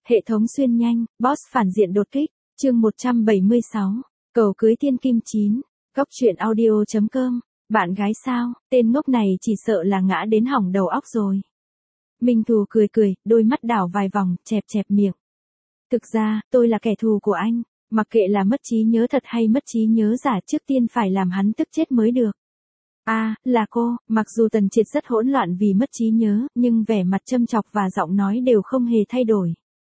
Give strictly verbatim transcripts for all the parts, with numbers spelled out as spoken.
Hệ thống xuyên nhanh, boss phản diện đột kích, chương một trăm bảy mươi sáu, cầu cưới thiên kim chín, góc truyện audio.com, bạn gái sao, tên ngốc này chỉ sợ là ngã đến hỏng đầu óc rồi. Minh Thù cười cười, đôi mắt đảo vài vòng, chẹp chẹp miệng. Thực ra, tôi là kẻ thù của anh, mặc kệ là mất trí nhớ thật hay mất trí nhớ giả trước tiên phải làm hắn tức chết mới được. À, là cô, mặc dù Tần Triệt rất hỗn loạn vì mất trí nhớ, nhưng vẻ mặt châm chọc và giọng nói đều không hề thay đổi.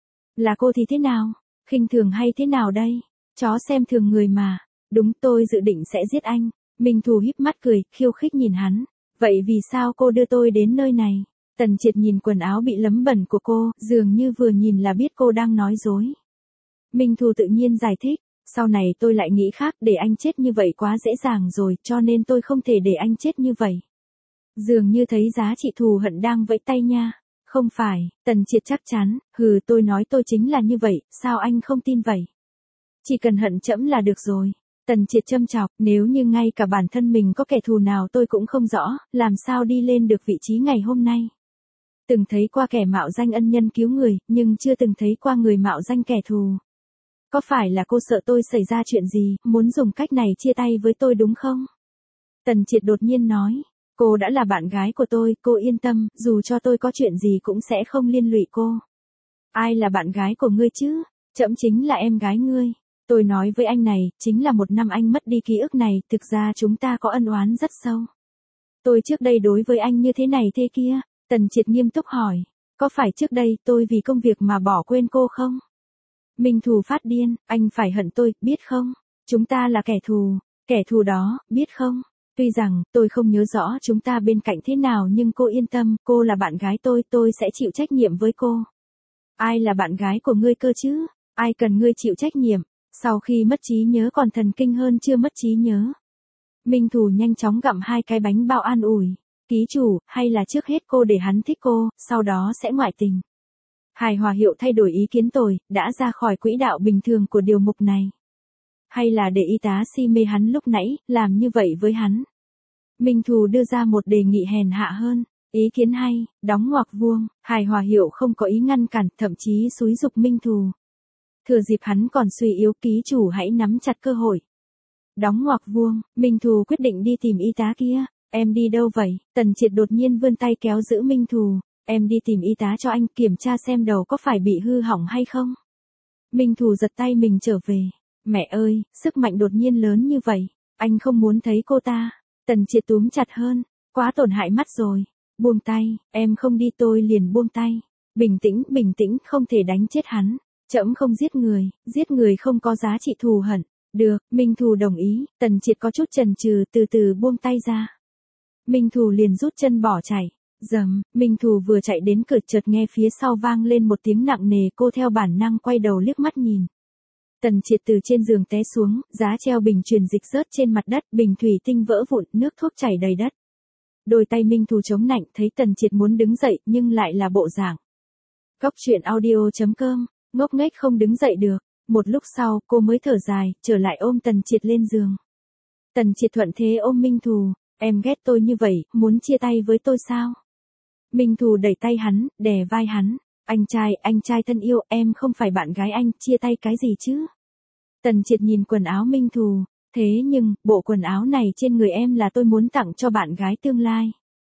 Là cô thì thế nào? Khinh thường hay thế nào đây? Chó xem thường người mà. Đúng, tôi dự định sẽ giết anh. Minh Thù híp mắt cười, khiêu khích nhìn hắn. Vậy vì sao cô đưa tôi đến nơi này? Tần Triệt nhìn quần áo bị lấm bẩn của cô, dường như vừa nhìn là biết cô đang nói dối. Minh Thù tự nhiên giải thích. Sau này tôi lại nghĩ khác, để anh chết như vậy quá dễ dàng rồi, cho nên tôi không thể để anh chết như vậy. Dường như thấy giá trị thù hận đang vẫy tay nha. Không phải, Tần Triệt chắc chắn, hừ tôi nói tôi chính là như vậy, sao anh không tin vậy? Chỉ cần hận trẫm là được rồi. Tần Triệt châm chọc, nếu như ngay cả bản thân mình có kẻ thù nào tôi cũng không rõ, làm sao đi lên được vị trí ngày hôm nay. Từng thấy qua kẻ mạo danh ân nhân cứu người, nhưng chưa từng thấy qua người mạo danh kẻ thù. Có phải là cô sợ tôi xảy ra chuyện gì, muốn dùng cách này chia tay với tôi đúng không? Tần Triệt đột nhiên nói. Cô đã là bạn gái của tôi, cô yên tâm, dù cho tôi có chuyện gì cũng sẽ không liên lụy cô. Ai là bạn gái của ngươi chứ? Trẫm chính là em gái ngươi. Tôi nói với anh này, chính là một năm anh mất đi ký ức này, thực ra chúng ta có ân oán rất sâu. Tôi trước đây đối với anh như thế này thế kia, Tần Triệt nghiêm túc hỏi. Có phải trước đây tôi vì công việc mà bỏ quên cô không? Minh Thù phát điên, anh phải hận tôi, biết không? Chúng ta là kẻ thù, kẻ thù đó, biết không? Tuy rằng, tôi không nhớ rõ chúng ta bên cạnh thế nào nhưng cô yên tâm, cô là bạn gái tôi, tôi sẽ chịu trách nhiệm với cô. Ai là bạn gái của ngươi cơ chứ? Ai cần ngươi chịu trách nhiệm? Sau khi mất trí nhớ còn thần kinh hơn chưa mất trí nhớ. Minh Thù nhanh chóng gặm hai cái bánh bao an ủi. Ký chủ, hay là trước hết cô để hắn thích cô, sau đó sẽ ngoại tình. Hài Hòa Hiệu thay đổi ý kiến tôi, đã ra khỏi quỹ đạo bình thường của điều mục này. Hay là để y tá si mê hắn lúc nãy, làm như vậy với hắn. Minh Thù đưa ra một đề nghị hèn hạ hơn. Ý kiến hay, đóng ngoặc vuông, Hài Hòa Hiệu không có ý ngăn cản, thậm chí xúi giục Minh Thù. Thừa dịp hắn còn suy yếu, ký chủ hãy nắm chặt cơ hội. Đóng ngoặc vuông, Minh Thù quyết định đi tìm y tá kia. Em đi đâu vậy? Tần Triệt đột nhiên vươn tay kéo giữ Minh Thù. Em đi tìm y tá cho anh, kiểm tra xem đầu có phải bị hư hỏng hay không. Minh Thù giật tay mình trở về. Mẹ ơi, sức mạnh đột nhiên lớn như vậy. Anh không muốn thấy cô ta. Tần Triệt túm chặt hơn. Quá tổn hại mắt rồi. Buông tay, em không đi tôi liền buông tay. Bình tĩnh, bình tĩnh, không thể đánh chết hắn. Trẫm không giết người, giết người không có giá trị thù hận. Được, Minh Thù đồng ý. Tần Triệt có chút chần chừ, từ từ buông tay ra. Minh Thù liền rút chân bỏ chạy. Dầm, Minh Thù vừa chạy đến cửa chợt nghe phía sau vang lên một tiếng nặng nề, cô theo bản năng quay đầu liếc mắt nhìn. Tần Triệt từ trên giường té xuống, giá treo bình truyền dịch rớt trên mặt đất, bình thủy tinh vỡ vụn, nước thuốc chảy đầy đất. Đôi tay Minh Thù chống nạnh, thấy Tần Triệt muốn đứng dậy, nhưng lại là bộ dạng. Góc truyện audio.com, ngốc nghếch không đứng dậy được. Một lúc sau, cô mới thở dài, trở lại ôm Tần Triệt lên giường. Tần Triệt thuận thế ôm Minh Thù. Em ghét tôi như vậy, muốn chia tay với tôi sao? Minh Thù đẩy tay hắn, đè vai hắn. Anh trai, anh trai thân yêu, em không phải bạn gái anh, chia tay cái gì chứ? Tần Triệt nhìn quần áo Minh Thù. Thế nhưng, bộ quần áo này trên người em là tôi muốn tặng cho bạn gái tương lai.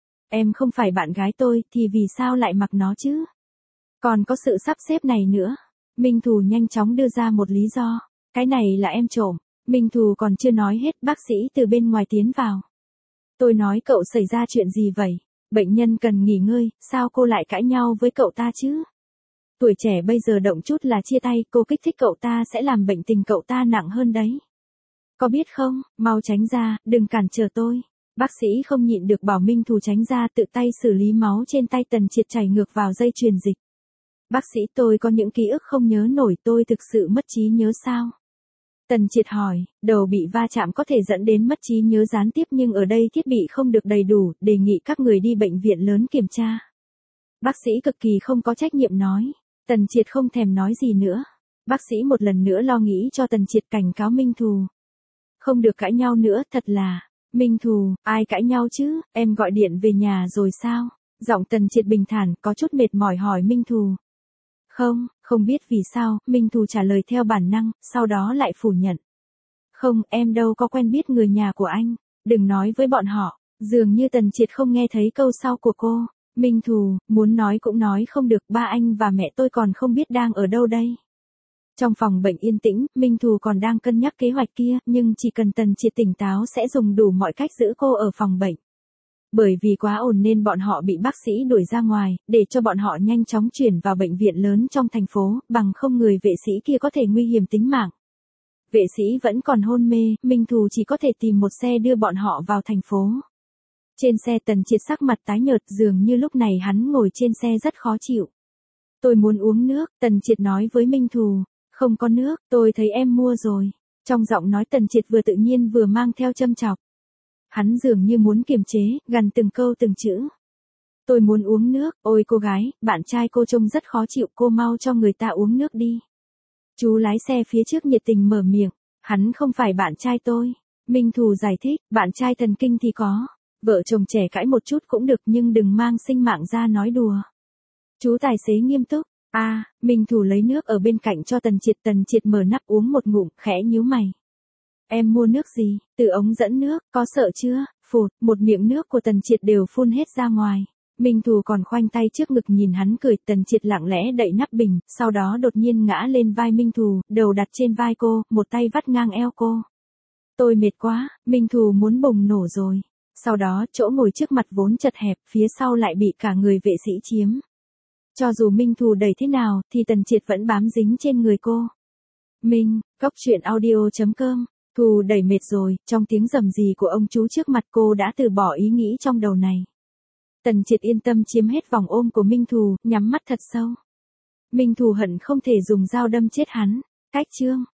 Em không phải bạn gái tôi, thì vì sao lại mặc nó chứ? Còn có sự sắp xếp này nữa. Minh Thù nhanh chóng đưa ra một lý do. Cái này là em trộm. Minh Thù còn chưa nói hết, bác sĩ từ bên ngoài tiến vào. Tôi nói cậu xảy ra chuyện gì vậy? Bệnh nhân cần nghỉ ngơi, sao cô lại cãi nhau với cậu ta chứ? Tuổi trẻ bây giờ động chút là chia tay, cô kích thích cậu ta sẽ làm bệnh tình cậu ta nặng hơn đấy. Có biết không, mau tránh ra, đừng cản trở tôi. Bác sĩ không nhịn được bảo Minh Thù tránh ra, tự tay xử lý máu trên tay Tần Triệt chảy ngược vào dây truyền dịch. Bác sĩ, tôi có những ký ức không nhớ nổi, tôi thực sự mất trí nhớ sao? Tần Triệt hỏi, đầu bị va chạm có thể dẫn đến mất trí nhớ gián tiếp nhưng ở đây thiết bị không được đầy đủ, đề nghị các người đi bệnh viện lớn kiểm tra. Bác sĩ cực kỳ không có trách nhiệm nói. Tần Triệt không thèm nói gì nữa. Bác sĩ một lần nữa lo nghĩ cho Tần Triệt, cảnh cáo Minh Thù. Không được cãi nhau nữa, thật là. Minh Thù, ai cãi nhau chứ, em gọi điện về nhà rồi sao? Giọng Tần Triệt bình thản, có chút mệt mỏi hỏi Minh Thù. Không, Không biết vì sao, Minh Thù trả lời theo bản năng, sau đó lại phủ nhận. Không, em đâu có quen biết người nhà của anh. Đừng nói với bọn họ. Dường như Tần Triệt không nghe thấy câu sau của cô. Minh Thù, muốn nói cũng nói không được, ba anh và mẹ tôi còn không biết đang ở đâu đây. Trong phòng bệnh yên tĩnh, Minh Thù còn đang cân nhắc kế hoạch kia, nhưng chỉ cần Tần Triệt tỉnh táo sẽ dùng đủ mọi cách giữ cô ở phòng bệnh. Bởi vì quá ồn nên bọn họ bị bác sĩ đuổi ra ngoài, để cho bọn họ nhanh chóng chuyển vào bệnh viện lớn trong thành phố, bằng không người vệ sĩ kia có thể nguy hiểm tính mạng. Vệ sĩ vẫn còn hôn mê, Minh Thù chỉ có thể tìm một xe đưa bọn họ vào thành phố. Trên xe Tần Triệt sắc mặt tái nhợt, dường như lúc này hắn ngồi trên xe rất khó chịu. Tôi muốn uống nước, Tần Triệt nói với Minh Thù. Không có nước, tôi thấy em mua rồi. Trong giọng nói Tần Triệt vừa tự nhiên vừa mang theo châm chọc. Hắn dường như muốn kiềm chế, gằn từng câu từng chữ. Tôi muốn uống nước, ôi cô gái, bạn trai cô trông rất khó chịu, cô mau cho người ta uống nước đi. Chú lái xe phía trước nhiệt tình mở miệng, hắn không phải bạn trai tôi. Minh Thù giải thích, bạn trai thần kinh thì có. Vợ chồng trẻ cãi một chút cũng được nhưng đừng mang sinh mạng ra nói đùa. Chú tài xế nghiêm túc. A, à, Minh Thù lấy nước ở bên cạnh cho Tần Triệt, Tần Triệt mở nắp uống một ngụm, khẽ nhíu mày. Em mua nước gì? Từ ống dẫn nước, có sợ chưa? Phụt, một miệng nước của Tần Triệt đều phun hết ra ngoài. Minh Thù còn khoanh tay trước ngực nhìn hắn cười, Tần Triệt lặng lẽ đậy nắp bình, sau đó đột nhiên ngã lên vai Minh Thù, đầu đặt trên vai cô, một tay vắt ngang eo cô. Tôi mệt quá, Minh Thù muốn bùng nổ rồi. Sau đó, chỗ ngồi trước mặt vốn chật hẹp, phía sau lại bị cả người vệ sĩ chiếm. Cho dù Minh Thù đẩy thế nào, thì Tần Triệt vẫn bám dính trên người cô. Minh, cốc truyện audio chấm com. Thù đẩy mệt rồi, trong tiếng rầm rì của ông chú trước mặt cô đã từ bỏ ý nghĩ trong đầu này. Tần Triệt yên tâm chiếm hết vòng ôm của Minh Thù, nhắm mắt thật sâu. Minh Thù hận không thể dùng dao đâm chết hắn. Cách chương